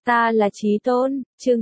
Ta là Chí Tôn, chương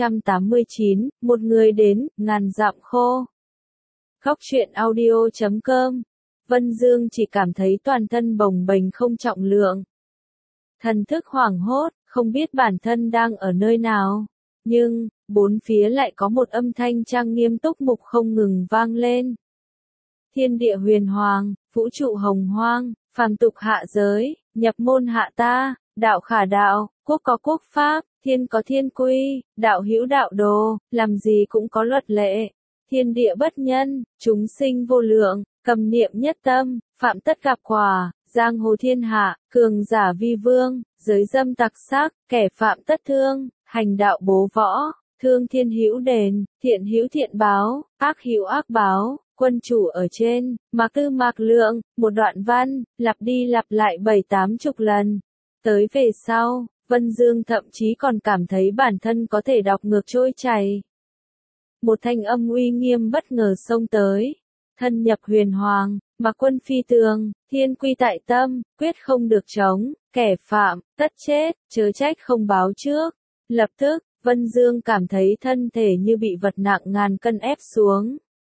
889, một người đến, ngàn dặm khô. Góc truyện audio.com. Vân Dương chỉ cảm thấy toàn thân bồng bềnh không trọng lượng. Thần thức hoảng hốt, không biết bản thân đang ở nơi nào. Nhưng, bốn phía lại có một âm thanh trang nghiêm túc mục không ngừng vang lên. Thiên địa huyền hoàng, vũ trụ hồng hoang, phàm tục hạ giới, nhập môn hạ ta, đạo khả đạo, quốc có quốc pháp, thiên có thiên quy, đạo hữu đạo đồ, làm gì cũng có luật lệ. Thiên địa bất nhân, chúng sinh vô lượng, cầm niệm nhất tâm, phạm tất gặp quả, giang hồ thiên hạ, cường giả vi vương, giới dâm tặc sắc, kẻ phạm tất thương, hành đạo bố võ, thương thiên hữu đền, thiện hữu thiện báo, ác hữu ác báo. Quân chủ ở trên, mạc tư mạc lượng, một đoạn văn, lặp đi lặp lại 7-80 lần. Tới về sau, Vân Dương thậm chí còn cảm thấy bản thân có thể đọc ngược trôi chảy. Một thanh âm uy nghiêm bất ngờ xông tới. Thân nhập huyền hoàng, mạc quân phi tường, thiên quy tại tâm, quyết không được chống, kẻ phạm, tất chết, chớ trách không báo trước. Lập tức, Vân Dương cảm thấy thân thể như bị vật nặng ngàn cân ép xuống.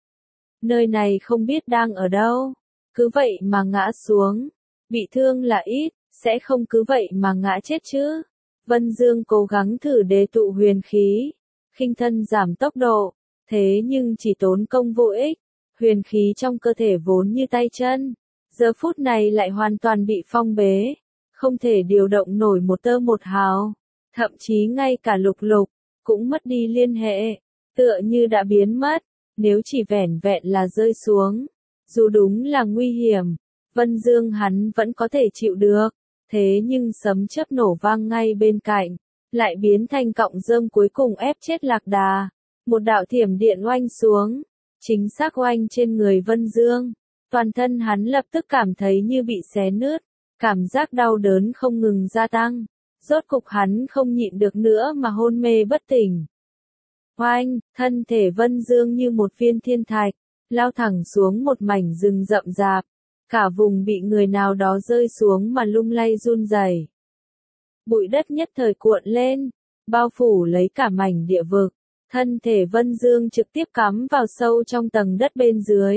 Nơi này không biết đang ở đâu, cứ vậy mà ngã xuống, bị thương là ít, sẽ không cứ vậy mà ngã chết chứ. Vân Dương cố gắng thử đề tụ huyền khí, khinh thân giảm tốc độ, thế nhưng chỉ tốn công vô ích, huyền khí trong cơ thể vốn như tay chân, giờ phút này lại hoàn toàn bị phong bế, không thể điều động nổi một tơ một hào, thậm chí ngay cả lục lục, cũng mất đi liên hệ, tựa như đã biến mất. Nếu chỉ vẻn vẹn là rơi xuống, dù đúng là nguy hiểm, Vân Dương hắn vẫn có thể chịu được, thế nhưng sấm chớp nổ vang ngay bên cạnh, lại biến thành cọng rơm cuối cùng ép chết Lạc Đà. Một đạo thiểm điện oanh xuống, chính xác oanh trên người Vân Dương, toàn thân hắn lập tức cảm thấy như bị xé nứt, cảm giác đau đớn không ngừng gia tăng, rốt cục hắn không nhịn được nữa mà hôn mê bất tỉnh. Oanh, thân thể Vân Dương như một viên thiên thạch, lao thẳng xuống một mảnh rừng rậm rạp, cả vùng bị người nào đó rơi xuống mà lung lay run rẩy. Bụi đất nhất thời cuộn lên, bao phủ lấy cả mảnh địa vực, thân thể Vân Dương trực tiếp cắm vào sâu trong tầng đất bên dưới.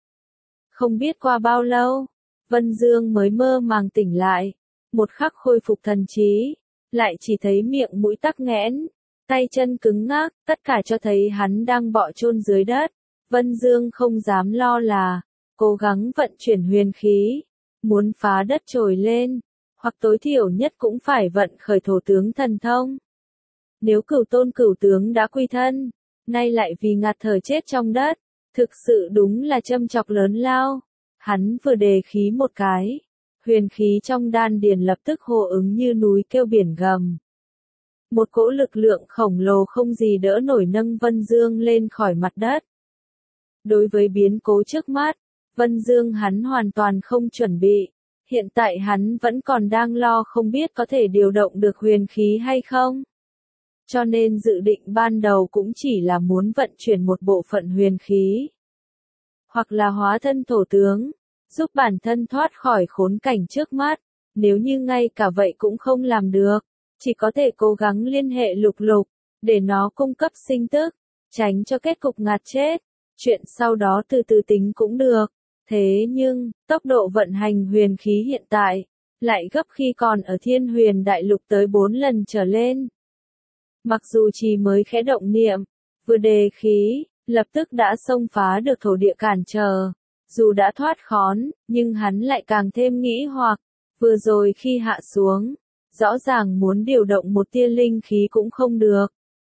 Không biết qua bao lâu, Vân Dương mới mơ màng tỉnh lại, một khắc khôi phục thần trí, lại chỉ thấy miệng mũi tắc nghẽn. Tay chân cứng ngắc, tất cả cho thấy hắn đang bọ chôn dưới đất. Vân Dương không dám lo là, cố gắng vận chuyển huyền khí, muốn phá đất trồi lên, hoặc tối thiểu nhất cũng phải vận khởi thổ tướng thần thông. Nếu cửu tôn cửu tướng đã quy thân, nay lại vì ngạt thở chết trong đất, thực sự đúng là châm chọc lớn lao. Hắn vừa đề khí một cái, huyền khí trong đan điền lập tức hô ứng như núi kêu biển gầm. Một cỗ lực lượng khổng lồ không gì đỡ nổi nâng Vân Dương lên khỏi mặt đất. Đối với biến cố trước mắt, Vân Dương hắn hoàn toàn không chuẩn bị. Hiện tại hắn vẫn còn đang lo không biết có thể điều động được huyền khí hay không. Cho nên dự định ban đầu cũng chỉ là muốn vận chuyển một bộ phận huyền khí. Hoặc là hóa thân thổ tướng, giúp bản thân thoát khỏi khốn cảnh trước mắt. Nếu như ngay cả vậy cũng không làm được, chỉ có thể cố gắng liên hệ lục lục, để nó cung cấp sinh tức, tránh cho kết cục ngạt chết. Chuyện sau đó từ từ tính cũng được. Thế nhưng, tốc độ vận hành huyền khí hiện tại, lại gấp khi còn ở Thiên Huyền Đại Lục tới 4 lần trở lên. Mặc dù chỉ mới khẽ động niệm, vừa đề khí, lập tức đã xông phá được thổ địa cản trở. Dù đã thoát khốn, nhưng hắn lại càng thêm nghĩ hoặc, vừa rồi khi hạ xuống, rõ ràng muốn điều động một tia linh khí cũng không được.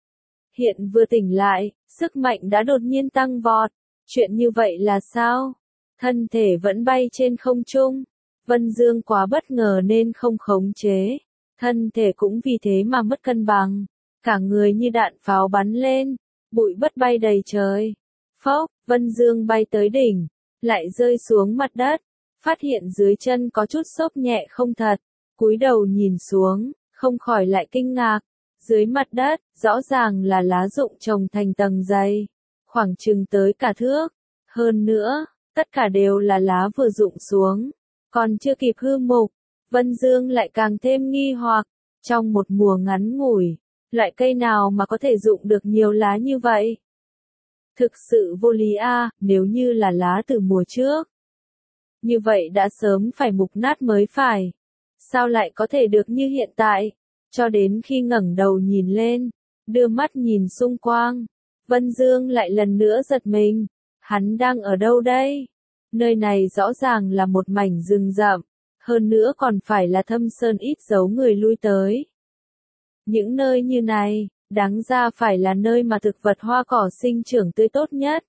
Hiện vừa tỉnh lại, sức mạnh đã đột nhiên tăng vọt. Chuyện như vậy là sao? Thân thể vẫn bay trên không trung. Vân Dương quá bất ngờ nên không khống chế. Thân thể cũng vì thế mà mất cân bằng. Cả người như đạn pháo bắn lên. Bụi bất bay đầy trời. Phốc, Vân Dương bay tới đỉnh. Lại rơi xuống mặt đất. Phát hiện dưới chân có chút xốp nhẹ không thật. Cúi đầu nhìn xuống, không khỏi lại kinh ngạc. Dưới mặt đất, rõ ràng là lá rụng trồng thành tầng dày. Khoảng chừng tới cả thước. Hơn nữa, tất cả đều là lá vừa rụng xuống. Còn chưa kịp hư mục, Vân Dương lại càng thêm nghi hoặc. Trong một mùa ngắn ngủi, loại cây nào mà có thể dụng được nhiều lá như vậy? Thực sự vô lý a, nếu như là lá từ mùa trước. Như vậy đã sớm phải mục nát mới phải. Sao lại có thể được như hiện tại? Cho đến khi ngẩng đầu nhìn lên, đưa mắt nhìn xung quanh, Vân Dương lại lần nữa giật mình. Hắn đang ở đâu đây? Nơi này rõ ràng là một mảnh rừng rậm, hơn nữa còn phải là thâm sơn ít dấu người lui tới. Những nơi như này, đáng ra phải là nơi mà thực vật hoa cỏ sinh trưởng tươi tốt nhất.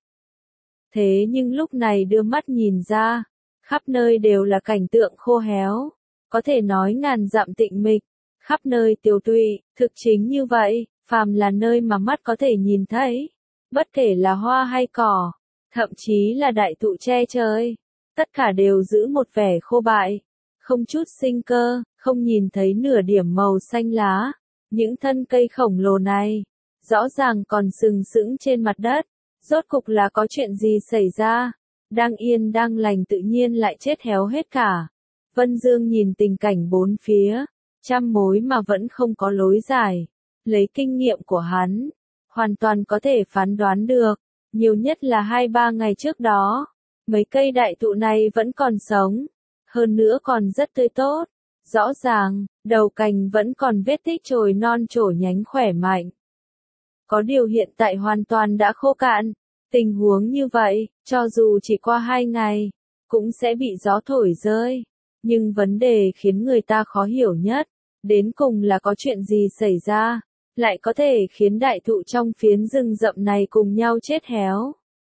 Thế nhưng lúc này đưa mắt nhìn ra, khắp nơi đều là cảnh tượng khô héo, có thể nói ngàn dặm tịnh mịch, khắp nơi tiêu tụy, thực chính như vậy, phàm là nơi mà mắt có thể nhìn thấy, bất kể là hoa hay cỏ, thậm chí là đại thụ che trời, tất cả đều giữ một vẻ khô bại, không chút sinh cơ, không nhìn thấy nửa điểm màu xanh lá. Những thân cây khổng lồ này, rõ ràng còn sừng sững trên mặt đất, rốt cục là có chuyện gì xảy ra, đang yên đang lành tự nhiên lại chết héo hết cả. Vân Dương nhìn tình cảnh bốn phía, trăm mối mà vẫn không có lối giải, lấy kinh nghiệm của hắn, hoàn toàn có thể phán đoán được, nhiều nhất là 2-3 ngày trước đó, mấy cây đại thụ này vẫn còn sống, hơn nữa còn rất tươi tốt. Rõ ràng, đầu cành vẫn còn vết tích chồi non trổ nhánh khỏe mạnh. Có điều hiện tại hoàn toàn đã khô cạn. Tình huống như vậy, cho dù chỉ qua 2 ngày, cũng sẽ bị gió thổi rơi. Nhưng vấn đề khiến người ta khó hiểu nhất, đến cùng là có chuyện gì xảy ra, lại có thể khiến đại thụ trong phiến rừng rậm này cùng nhau chết héo.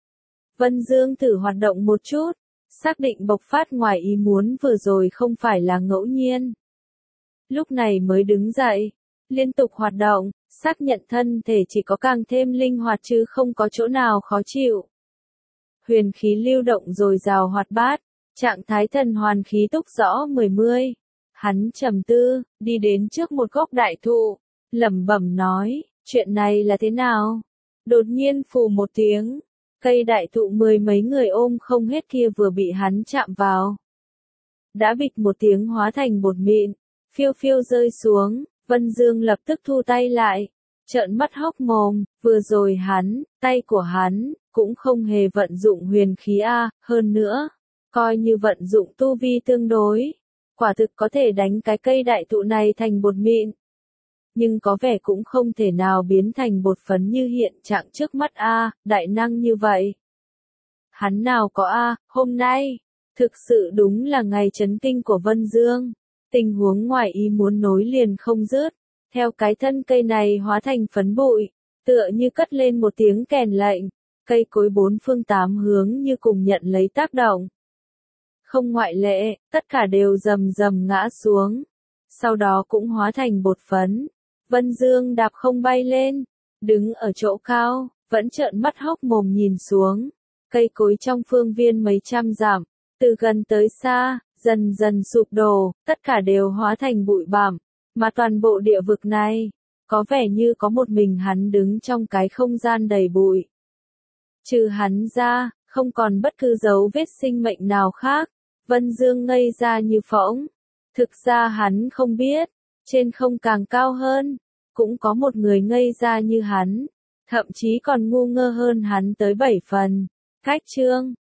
Vân Dương thử hoạt động một chút. Xác định bộc phát ngoài ý muốn vừa rồi không phải là ngẫu nhiên. Lúc này mới đứng dậy, liên tục hoạt động, xác nhận thân thể chỉ có càng thêm linh hoạt chứ không có chỗ nào khó chịu. Huyền khí lưu động dồi dào hoạt bát, trạng thái thần hoàn khí túc rõ 10. Hắn trầm tư, đi đến trước một gốc đại thụ, lẩm bẩm nói, chuyện này là thế nào? Đột nhiên phù một tiếng. Cây đại thụ 10 mấy người ôm không hết kia vừa bị hắn chạm vào. Đã bịch một tiếng hóa thành bột mịn, phiêu phiêu rơi xuống, Vân Dương lập tức thu tay lại, trợn mắt hốc mồm, vừa rồi tay của hắn, cũng không hề vận dụng huyền khí A, hơn nữa, coi như vận dụng tu vi tương đối, quả thực có thể đánh cái cây đại thụ này thành bột mịn. Nhưng có vẻ cũng không thể nào biến thành bột phấn như hiện trạng trước mắt A, đại năng như vậy. Hắn nào có A, hôm nay, thực sự đúng là ngày chấn kinh của Vân Dương. Tình huống ngoài ý muốn nối liền không dứt, theo cái thân cây này hóa thành phấn bụi, tựa như cất lên một tiếng kèn lệnh, cây cối bốn phương tám hướng như cùng nhận lấy tác động. Không ngoại lệ, tất cả đều rầm rầm ngã xuống, sau đó cũng hóa thành bột phấn. Vân Dương đạp không bay lên, đứng ở chỗ cao, vẫn trợn mắt hốc mồm nhìn xuống. Cây cối trong phương viên mấy trăm dặm, từ gần tới xa, dần dần sụp đổ, tất cả đều hóa thành bụi bặm, mà toàn bộ địa vực này, có vẻ như có một mình hắn đứng trong cái không gian đầy bụi. Trừ hắn ra, không còn bất cứ dấu vết sinh mệnh nào khác. Vân Dương ngây ra như phỗng. Thực ra hắn không biết, trên không càng cao hơn, cũng có một người ngây ra như hắn, thậm chí còn ngu ngơ hơn hắn tới 7 phần. Cách chương